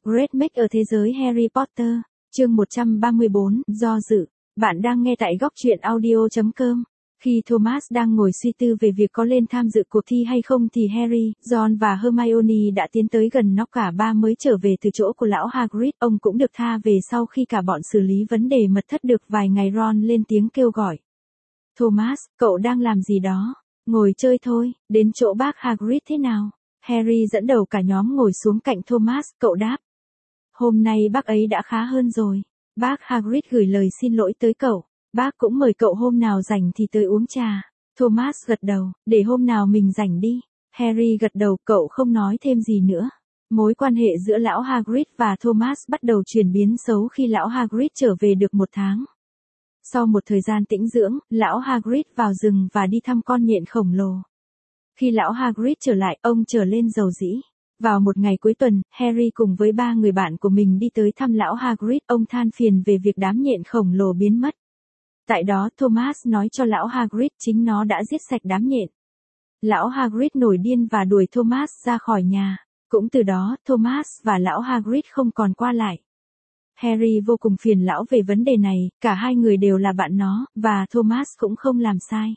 Great Make ở thế giới Harry Potter, chương 134, do dự. Bạn đang nghe tại góc truyện audio.com. Khi Thomas đang ngồi suy tư về việc có lên tham dự cuộc thi hay không thì Harry, Ron và Hermione đã tiến tới gần nó. Cả ba mới trở về từ chỗ của lão Hagrid. Ông cũng được tha về sau khi cả bọn xử lý vấn đề mật thất được vài ngày. Ron lên tiếng kêu gọi. Thomas, cậu đang làm gì đó? Ngồi chơi thôi, đến chỗ bác Hagrid thế nào? Harry dẫn đầu cả nhóm ngồi xuống cạnh Thomas. Cậu đáp. Hôm nay bác ấy đã khá hơn rồi. Bác Hagrid gửi lời xin lỗi tới cậu. Bác cũng mời cậu hôm nào rảnh thì tới uống trà. Thomas gật đầu, để hôm nào mình rảnh đi. Harry gật đầu, cậu không nói thêm gì nữa. Mối quan hệ giữa lão Hagrid và Thomas bắt đầu chuyển biến xấu khi lão Hagrid trở về được 1 tháng. Sau một thời gian tĩnh dưỡng, lão Hagrid vào rừng và đi thăm con nhện khổng lồ. Khi lão Hagrid trở lại, ông trở lên dầu dĩ. Vào một ngày cuối tuần, Harry cùng với 3 người bạn của mình đi tới thăm lão Hagrid. Ông than phiền về việc đám nhện khổng lồ biến mất. Tại đó Thomas nói cho lão Hagrid chính nó đã giết sạch đám nhện. Lão Hagrid nổi điên và đuổi Thomas ra khỏi nhà. Cũng từ đó, Thomas và lão Hagrid không còn qua lại. Harry vô cùng phiền lão về vấn đề này, cả hai người đều là bạn nó, và Thomas cũng không làm sai.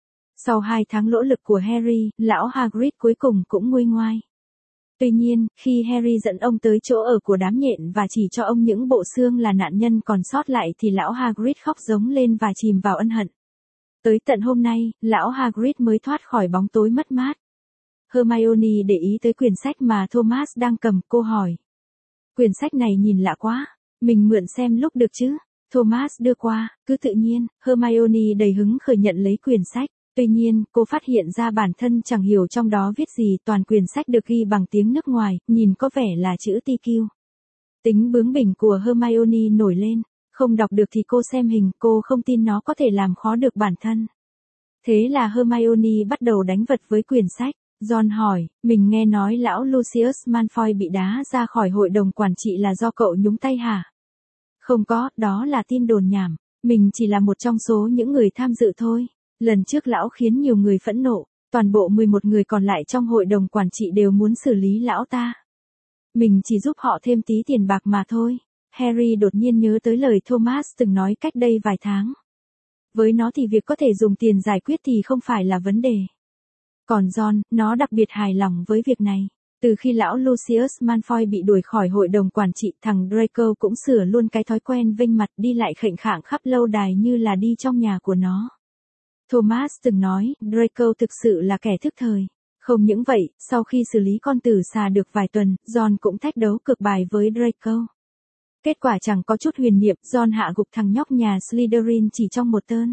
Sau 2 tháng nỗ lực của Harry, lão Hagrid cuối cùng cũng nguôi ngoai. Tuy nhiên, khi Harry dẫn ông tới chỗ ở của đám nhện và chỉ cho ông những bộ xương là nạn nhân còn sót lại thì lão Hagrid khóc rống lên và chìm vào ân hận. Tới tận hôm nay, lão Hagrid mới thoát khỏi bóng tối mất mát. Hermione để ý tới quyển sách mà Thomas đang cầm. Cô hỏi. Quyển sách này nhìn lạ quá, mình mượn xem lúc được chứ? Thomas đưa qua, cứ tự nhiên. Hermione đầy hứng khởi nhận lấy quyển sách. Tuy nhiên, cô phát hiện ra bản thân chẳng hiểu trong đó viết gì. Toàn quyển sách được ghi bằng tiếng nước ngoài, nhìn có vẻ là chữ TQ. Tính bướng bỉnh của Hermione nổi lên. Không đọc được thì cô xem hình, cô không tin nó có thể làm khó được bản thân. Thế là Hermione bắt đầu đánh vật với quyển sách. Ron hỏi, mình nghe nói lão Lucius Malfoy bị đá ra khỏi hội đồng quản trị là do cậu nhúng tay hả? Không có, đó là tin đồn nhảm. Mình chỉ là một trong số những người tham dự thôi. Lần trước lão khiến nhiều người phẫn nộ, toàn bộ 11 người còn lại trong hội đồng quản trị đều muốn xử lý lão ta. Mình chỉ giúp họ thêm tí tiền bạc mà thôi. Harry đột nhiên nhớ tới lời Thomas từng nói cách đây vài tháng. Với nó thì việc có thể dùng tiền giải quyết thì không phải là vấn đề. Còn Ron, nó đặc biệt hài lòng với việc này. Từ khi lão Lucius Malfoy bị đuổi khỏi hội đồng quản trị, thằng Draco cũng sửa luôn cái thói quen vênh mặt đi lại khệnh khạng khắp lâu đài như là đi trong nhà của nó. Thomas từng nói, Draco thực sự là kẻ thức thời. Không những vậy, sau khi xử lý con tử xà được vài tuần, Ron cũng thách đấu cược bài với Draco. Kết quả chẳng có chút huyền niệm, Ron hạ gục thằng nhóc nhà Slytherin chỉ trong một turn.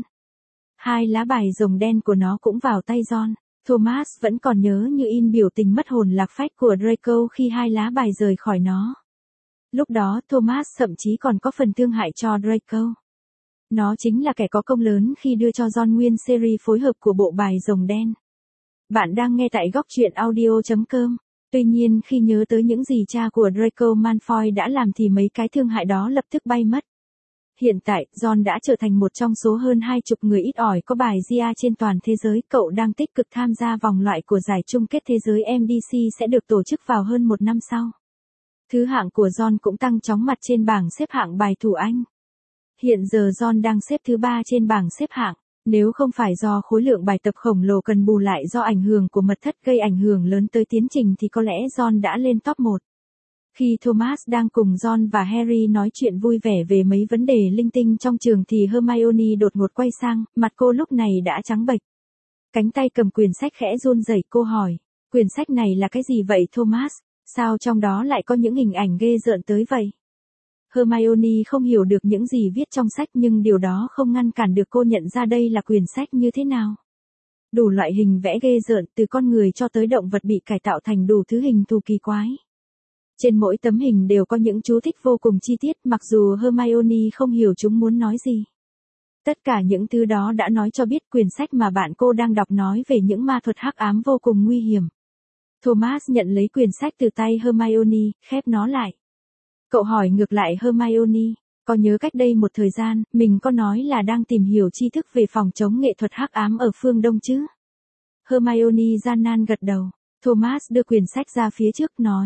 2 lá bài rồng đen của nó cũng vào tay Ron. Thomas vẫn còn nhớ như in biểu tình mất hồn lạc phách của Draco khi 2 lá bài rời khỏi nó. Lúc đó Thomas thậm chí còn có phần thương hại cho Draco. Nó chính là kẻ có công lớn khi đưa cho Ron nguyên series phối hợp của bộ bài rồng đen. Bạn đang nghe tại góc truyện audio.com. Tuy nhiên khi nhớ tới những gì cha của Draco Malfoy đã làm thì mấy cái thương hại đó lập tức bay mất. Hiện tại, Ron đã trở thành một trong số hơn 20 người ít ỏi có bài GA trên toàn thế giới. Cậu đang tích cực tham gia vòng loại của giải chung kết thế giới MDC sẽ được tổ chức vào hơn 1 năm sau. Thứ hạng của Ron cũng tăng chóng mặt trên bảng xếp hạng bài thủ Anh. Hiện giờ Ron đang xếp thứ 3 trên bảng xếp hạng. Nếu không phải do khối lượng bài tập khổng lồ cần bù lại do ảnh hưởng của mật thất gây ảnh hưởng lớn tới tiến trình thì có lẽ Ron đã lên top 1. Khi Thomas đang cùng Ron và Harry nói chuyện vui vẻ về mấy vấn đề linh tinh trong trường thì Hermione đột ngột quay sang, mặt cô lúc này đã trắng bệch. Cánh tay cầm quyển sách khẽ run rẩy. Cô hỏi, quyển sách này là cái gì vậy Thomas? Sao trong đó lại có những hình ảnh ghê rợn tới vậy? Hermione không hiểu được những gì viết trong sách nhưng điều đó không ngăn cản được cô nhận ra đây là quyển sách như thế nào. Đủ loại hình vẽ ghê rợn từ con người cho tới động vật bị cải tạo thành đủ thứ hình thù kỳ quái. Trên mỗi tấm hình đều có những chú thích vô cùng chi tiết mặc dù Hermione không hiểu chúng muốn nói gì. Tất cả những thứ đó đã nói cho biết quyển sách mà bạn cô đang đọc nói về những ma thuật hắc ám vô cùng nguy hiểm. Thomas nhận lấy quyển sách từ tay Hermione, khép nó lại. Cậu hỏi ngược lại Hermione, có nhớ cách đây một thời gian, mình có nói là đang tìm hiểu tri thức về phòng chống nghệ thuật hắc ám ở phương Đông chứ? Hermione gian nan gật đầu. Thomas đưa quyển sách ra phía trước nói.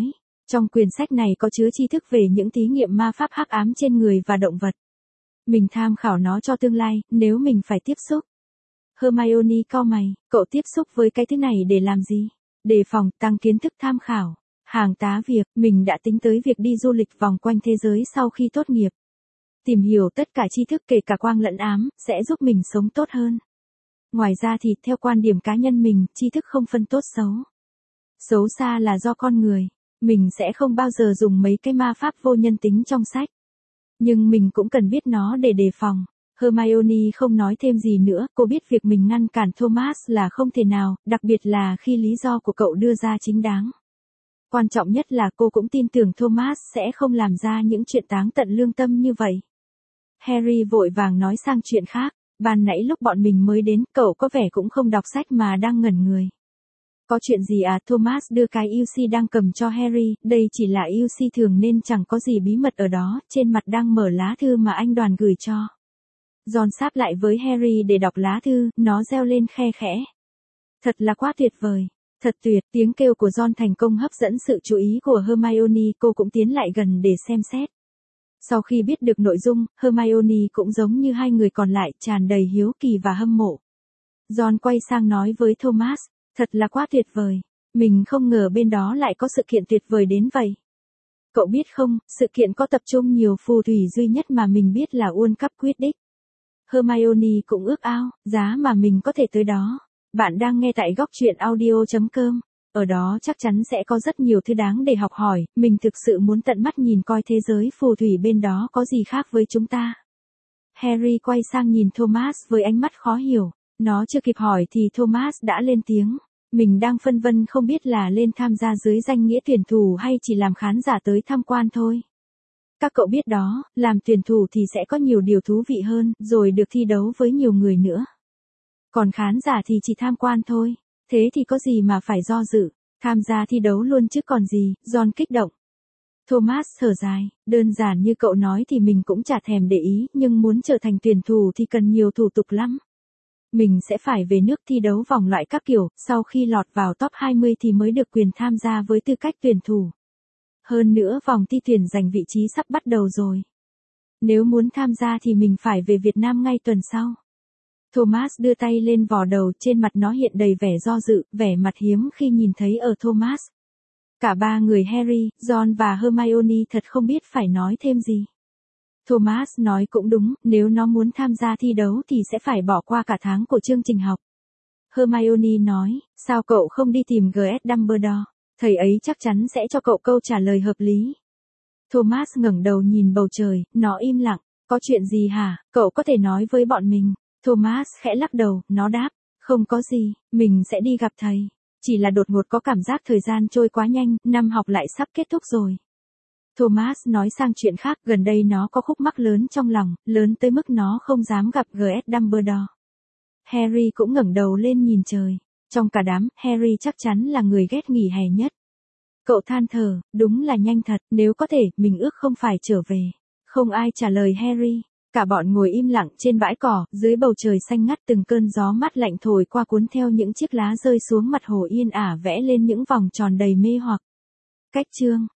Trong quyển sách này có chứa tri thức về những thí nghiệm ma pháp hắc ám trên người và động vật. Mình tham khảo nó cho tương lai, nếu mình phải tiếp xúc. Hermione cau mày, cậu tiếp xúc với cái thứ này để làm gì? Đề phòng, tăng kiến thức tham khảo. Hàng tá việc, mình đã tính tới việc đi du lịch vòng quanh thế giới sau khi tốt nghiệp. Tìm hiểu tất cả tri thức kể cả quang lẫn ám, sẽ giúp mình sống tốt hơn. Ngoài ra thì, theo quan điểm cá nhân mình, tri thức không phân tốt xấu. Xấu xa là do con người. Mình sẽ không bao giờ dùng mấy cái ma pháp vô nhân tính trong sách. Nhưng mình cũng cần biết nó để đề phòng. Hermione không nói thêm gì nữa, cô biết việc mình ngăn cản Thomas là không thể nào, đặc biệt là khi lý do của cậu đưa ra chính đáng. Quan trọng nhất là cô cũng tin tưởng Thomas sẽ không làm ra những chuyện táng tận lương tâm như vậy. Harry vội vàng nói sang chuyện khác, ban nãy lúc bọn mình mới đến, cậu có vẻ cũng không đọc sách mà đang ngẩn người. Có chuyện gì à? Thomas đưa cái UC đang cầm cho Harry, đây chỉ là UC thường nên chẳng có gì bí mật ở đó, trên mặt đang mở lá thư mà anh Đoàn gửi cho. Ron sáp lại với Harry để đọc lá thư, nó reo lên khe khẽ. Thật là quá tuyệt vời. Thật tuyệt, tiếng kêu của Ron thành công hấp dẫn sự chú ý của Hermione, cô cũng tiến lại gần để xem xét. Sau khi biết được nội dung, Hermione cũng giống như hai người còn lại, tràn đầy hiếu kỳ và hâm mộ. Ron quay sang nói với Thomas, thật là quá tuyệt vời. Mình không ngờ bên đó lại có sự kiện tuyệt vời đến vậy. Cậu biết không, sự kiện có tập trung nhiều phù thủy duy nhất mà mình biết là World Cup Quidditch. Hermione cũng ước ao, giá mà mình có thể tới đó. Bạn đang nghe tại góc truyện audio.com. Ở đó chắc chắn sẽ có rất nhiều thứ đáng để học hỏi, mình thực sự muốn tận mắt nhìn coi thế giới phù thủy bên đó có gì khác với chúng ta. Harry quay sang nhìn Thomas với ánh mắt khó hiểu. Nó chưa kịp hỏi thì Thomas đã lên tiếng. Mình đang phân vân không biết là lên tham gia dưới danh nghĩa tuyển thủ hay chỉ làm khán giả tới tham quan thôi. Các cậu biết đó, làm tuyển thủ thì sẽ có nhiều điều thú vị hơn, rồi được thi đấu với nhiều người nữa. Còn khán giả thì chỉ tham quan thôi. Thế thì có gì mà phải do dự, tham gia thi đấu luôn chứ còn gì, Ron kích động. Thomas thở dài, đơn giản như cậu nói thì mình cũng chả thèm để ý, nhưng muốn trở thành tuyển thủ thì cần nhiều thủ tục lắm. Mình sẽ phải về nước thi đấu vòng loại các kiểu, sau khi lọt vào top 20 thì mới được quyền tham gia với tư cách tuyển thủ. Hơn nữa vòng thi tuyển giành vị trí sắp bắt đầu rồi. Nếu muốn tham gia thì mình phải về Việt Nam ngay tuần sau. Thomas đưa tay lên vò đầu, trên mặt nó hiện đầy vẻ do dự, vẻ mặt hiếm khi nhìn thấy ở Thomas. Cả ba người Harry, Ron và Hermione thật không biết phải nói thêm gì. Thomas nói cũng đúng, nếu nó muốn tham gia thi đấu thì sẽ phải bỏ qua cả tháng của chương trình học. Hermione nói, sao cậu không đi tìm G.S. Dumbledore, thầy ấy chắc chắn sẽ cho cậu câu trả lời hợp lý. Thomas ngẩng đầu nhìn bầu trời, nó im lặng, có chuyện gì hả, cậu có thể nói với bọn mình. Thomas khẽ lắc đầu, nó đáp, không có gì, mình sẽ đi gặp thầy. Chỉ là đột ngột có cảm giác thời gian trôi quá nhanh, năm học lại sắp kết thúc rồi. Thomas nói sang chuyện khác, gần đây nó có khúc mắc lớn trong lòng, lớn tới mức nó không dám gặp G.S. Dumbledore. Harry cũng ngẩng đầu lên nhìn trời. Trong cả đám, Harry chắc chắn là người ghét nghỉ hè nhất. Cậu than thở, đúng là nhanh thật, nếu có thể, mình ước không phải trở về. Không ai trả lời Harry. Cả bọn ngồi im lặng trên bãi cỏ, dưới bầu trời xanh ngắt, từng cơn gió mát lạnh thổi qua cuốn theo những chiếc lá rơi xuống mặt hồ yên ả vẽ lên những vòng tròn đầy mê hoặc. Cách chương